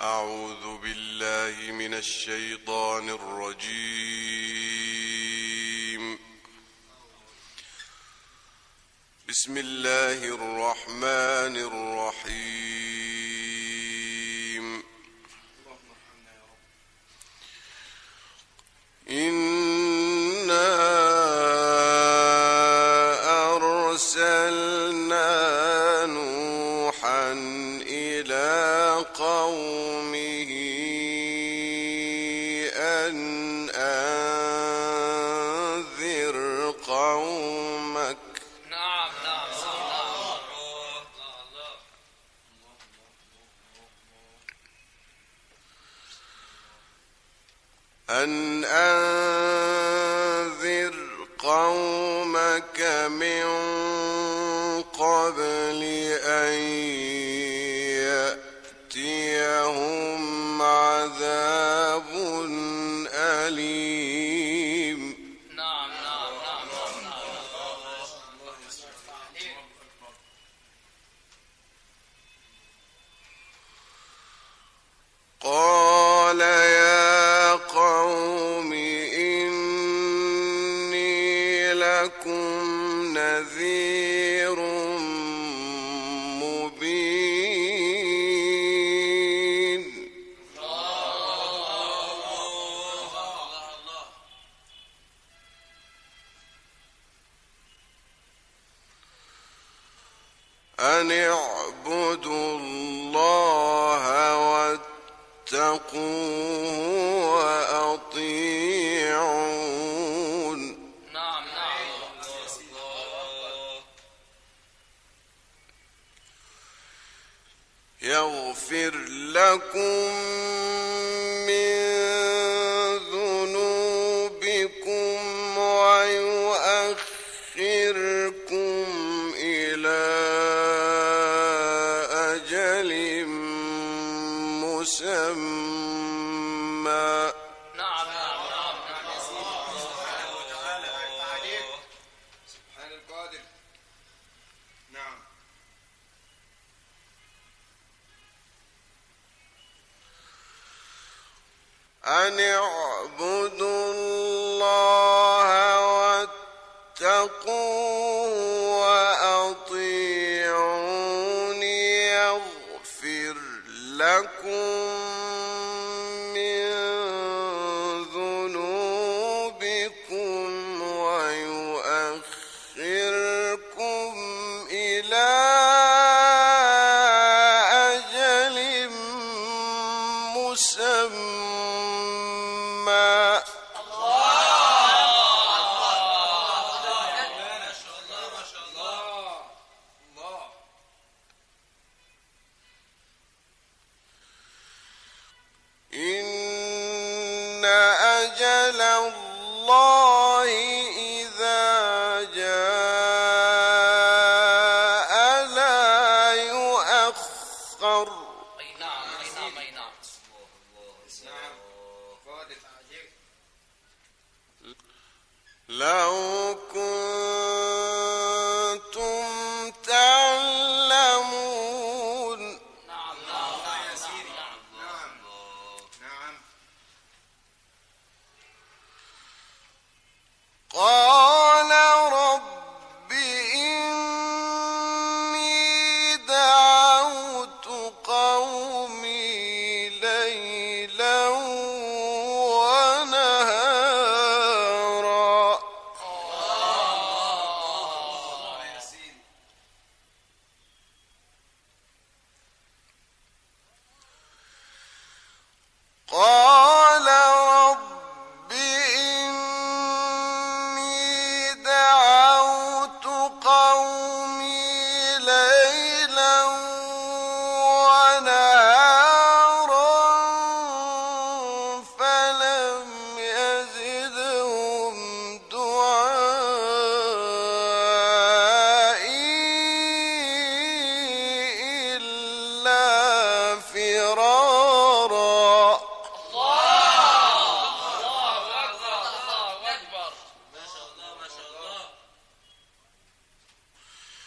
أعوذ بالله من الشيطان الرجيم. بسم الله الرحمن الرحيم. إنا أرسلنا نوحا إلى قومه أن أنذر قومك أن أنذر قومك من قبل أن يأتيهم عذاب أليم. قال يا قوم إني لكم نذير مبين. أن اعبدوا الله واتقوه وأطيعون. يغفر لكم من ذنوبكم ويؤخركم إلى أجل مسمى. سبحان القادر. نعم. أن اعبدوا الله واتقوه وأطيعون. يغفر لكم من ذنوبكم ويؤخركم إلى أجل مسمى. إن أجل الله إذا جاء لا يؤخر. لو كنتم تعلمون. قال رب إني دعوت قومي ليلا ونهارا. قال رب إني دعوت قومي ليلا ونهارا فلم يزدهم دعائي إلا فرارا.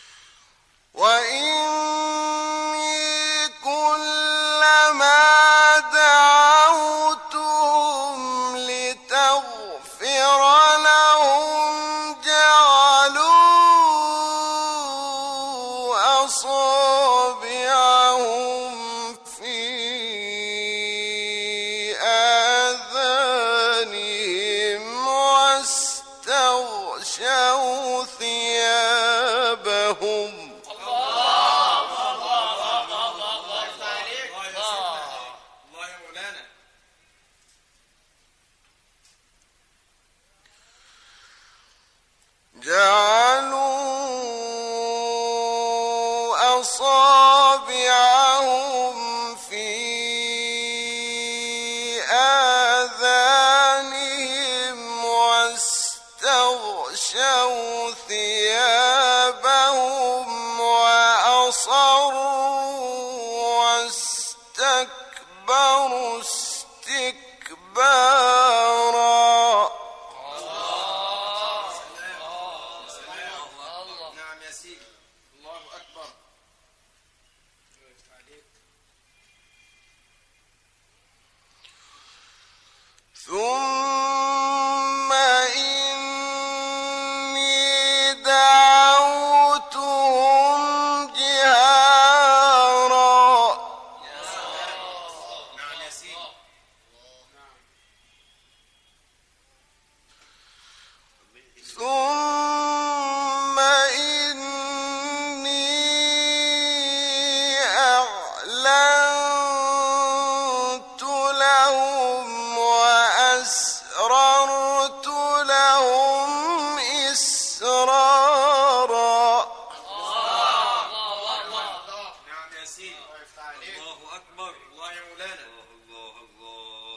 وإني كلما الله أكبر. الله يا مولانا. الله الله.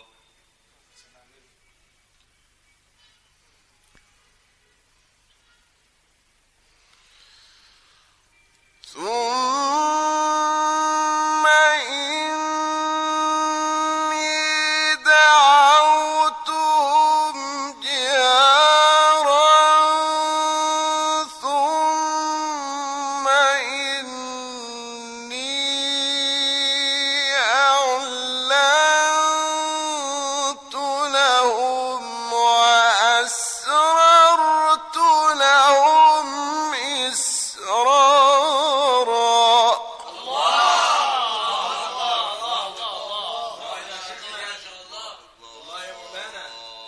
ثم إني دعوتهم جهارا ثم إني أعلنت لهم وأسررت لهم إسرارا. الله يا مولانا.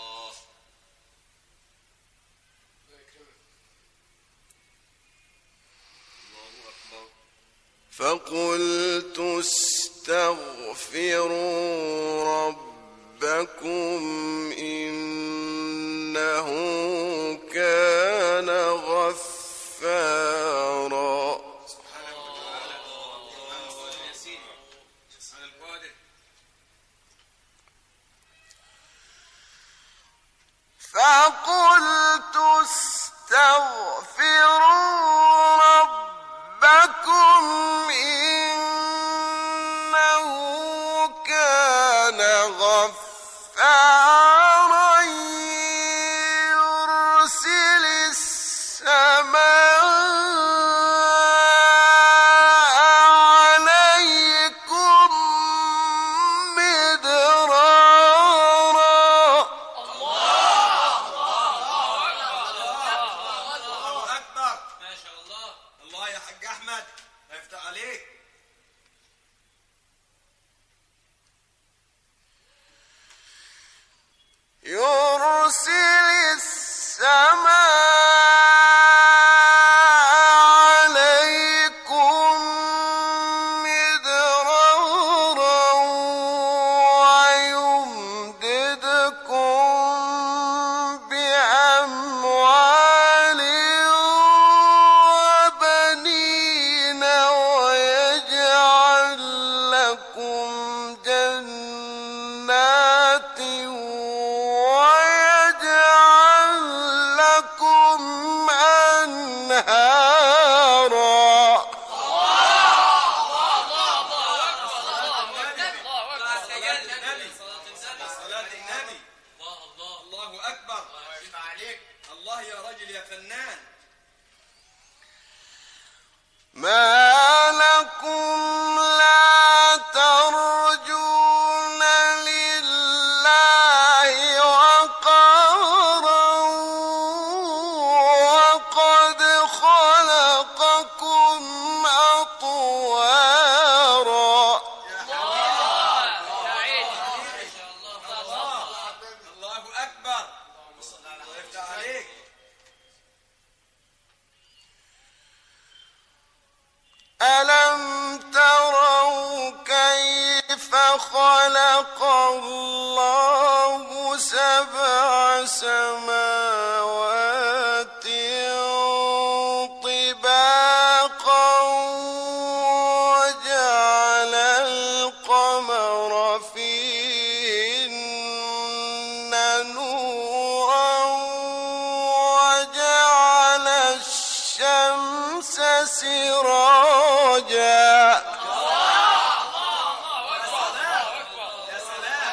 فقلت استغفروا ربكم إنه كان غفارا. سبحانه وتعالى. الله يا سيدي. سبحان القادر. فقلت استغفروا ربكم إنه كان غفارا يرسل السماء عليكم مدرارا. الله أكبر. ما شاء الله. الله يا حاج أحمد. الله يفتح عليك. يرسل السماء عليكم مدرارا ويمددكم بأموال وبنين ويجعل لكم جنات ويجعل لكم أنهارا. صلاة النبي. الله أكبر. الله يا رجل يا فنان. ما لكم لا ترجون لله وقارا وقد خلقكم أطوارا. الله أكبر. الله يفتح عليك. ألم تروا كيف خلق الله سبع سماوات طباقا وجعل القمر فيهن نورا وجعل الشمس سراجا. يا سلام.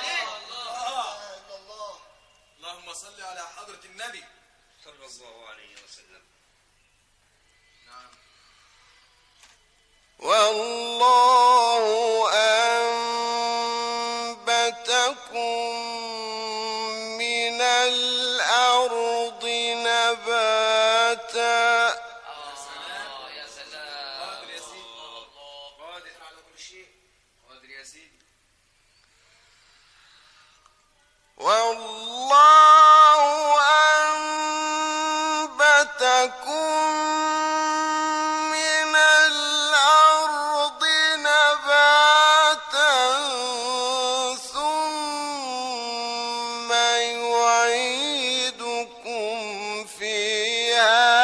اللهم صل على حضرة النبي صلى الله عليه وسلم. نعم. والله أنبتكم من الأرض نباتا. يا سلام. قادر يا سيدي. قادر على كل شيء. قادر يا سيدي. والله أنبتكم من الأرض نباتا ثم يعيدكم فيها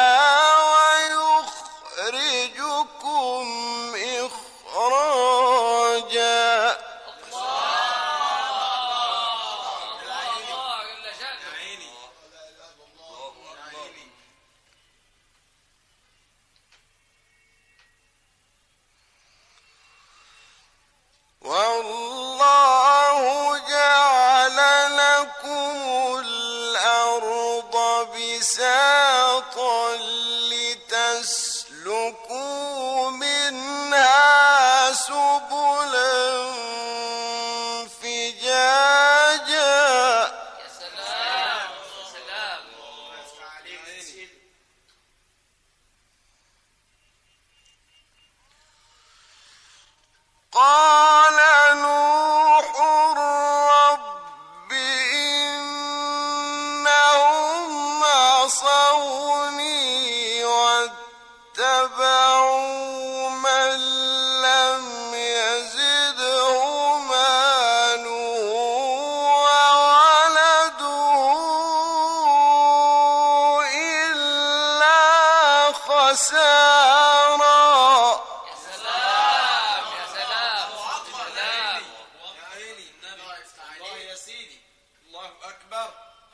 ويخرجكم إخراجا. صراطا لتسلكوا منها سبلا فجاجا. يا سلام يا سلام. قال نوح رب إنهم عصوني واتبعوا من لم يزده ماله وولده إلا خسارا. يا سلام يا سلام. سلام. يا عيني النبي الله يا سيدي الله أكبر.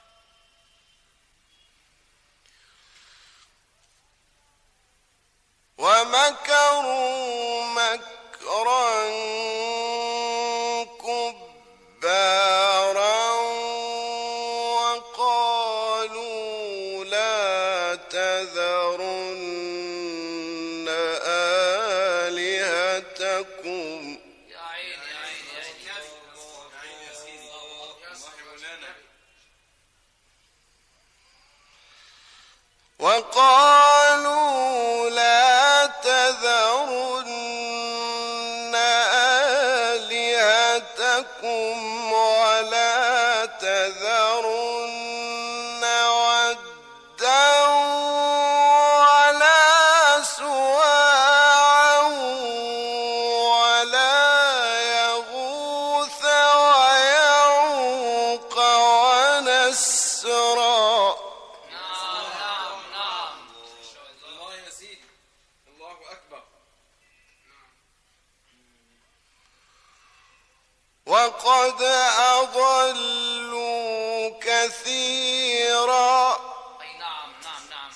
ومكروا مكرا كبارا وقالوا لا تذرن آلهتكم يا عيني يا عيني يا عيني. يا عيني يا سيدي الله مولانا. وقالوا لا تذرن آلهتكم ولا تذرن ودا ولا سواعا ولا يغوث ويعوق ونسرا. نعم نعم نعم. الله يا سيدي الله أكبر. وقد أضلوا كثيرا. أي نعم نعم نعم.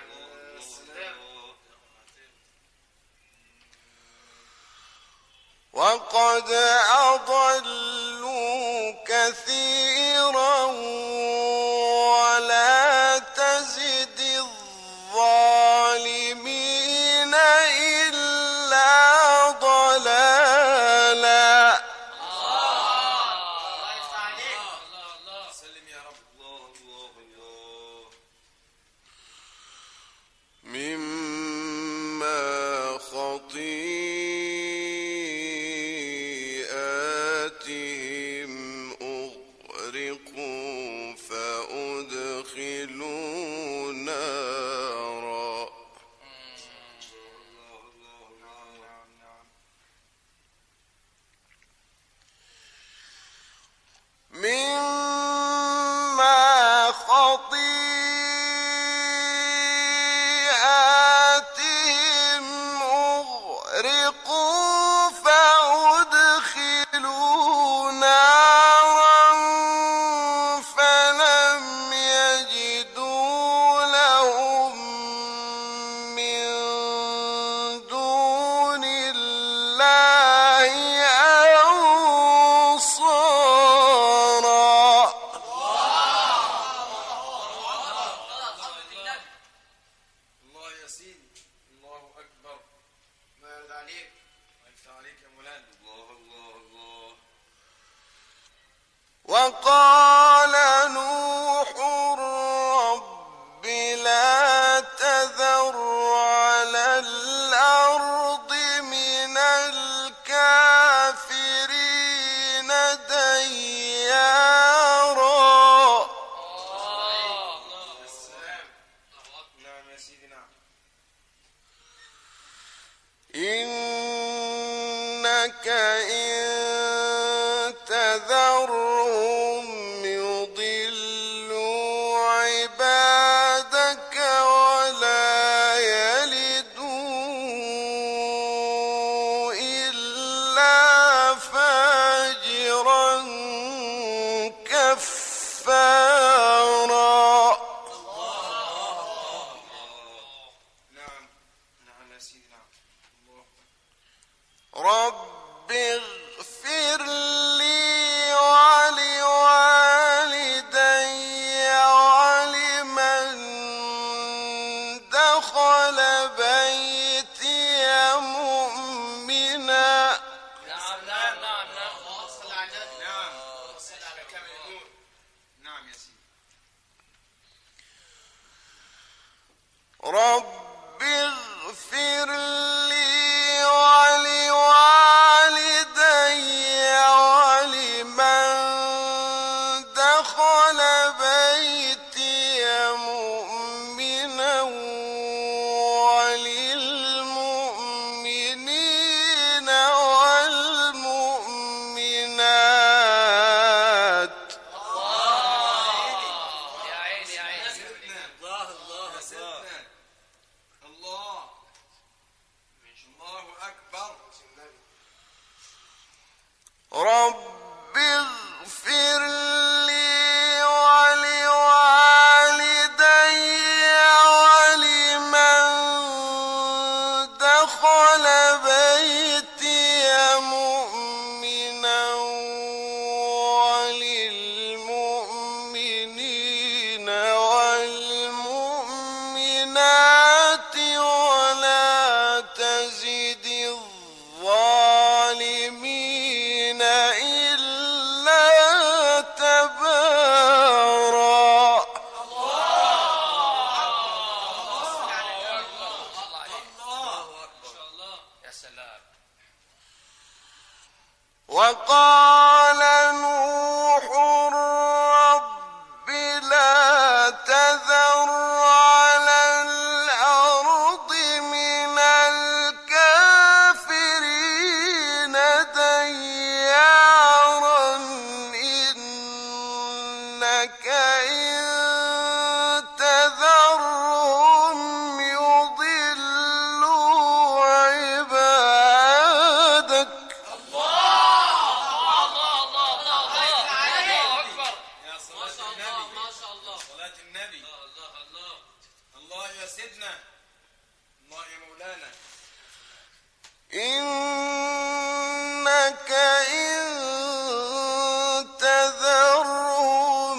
وقد أضلوا كثيرا ولا تزد الظالمين إلا ضلالا. الله يفتح عليك. الله الله. سلم يا رب. الله الله الله. مما خطيئاتهم أغرقوا فأدخلوا نارا. مما خطيئاتهم أغرقوا فأدخلوا نارا فلم يجدوا لهم من دون الله أنصارا. الله يا سيدي الله أكبر. ما يرد عليك ما يفتح عليك يا مولانا. الله الله الله. وقال نوح رب لا تذر على الأرض من الكافرين ديارا. السلام. نعم يا سيدي نعم. إنك إن تذرهم يضلوا عبادك ولا يلدوا إلا فاجرا كفارا. نعم نعم يا سيدي نعم. الله. رب اغفر لي ولوالدي ولمن يا ميمون. نعم يا سيدي. رب اغفر لي ولوالدي ولمن دخل بيتي مؤمنا وللمؤمنين والمؤمنات. يا عيني يا عيني. الله الله يا سيدنا. الله الله أكبر. رب اغفر لي ولوالدي ولمن دخل بيتي مؤمنا وللمؤمنين والمؤمنات ولا تزد الظالمين إلا تبارا. يا سلام. وقال نوح رب لا تذر على الأرض من الكافرين ديارا إنك إن تذرهم يضلوا عبادك. يا صلاة النبي. ما شاء الله. صلاة النبي. الله الله الله يا سيدنا. الله يا مولانا. إنك إن تذرهم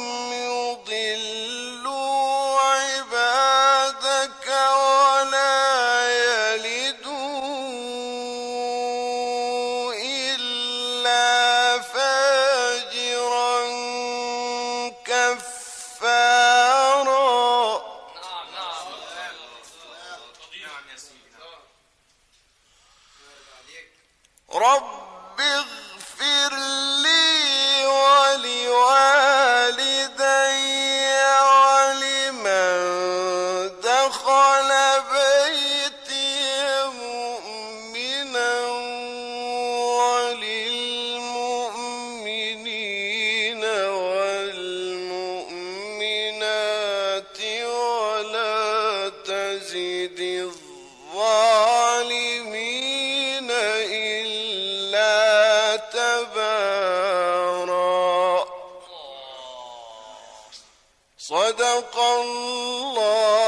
يضلوا عبادك ولا يلدوا إلا فاجرا كفارا. نعم نعم. نعم يا سيدي. عليك. رب اغفر لي ولوالدي ولمن دخل بيتي مؤمنا وللمؤمنين والمؤمنات ولا تزد الظالمين إلا تبارا. صدق الله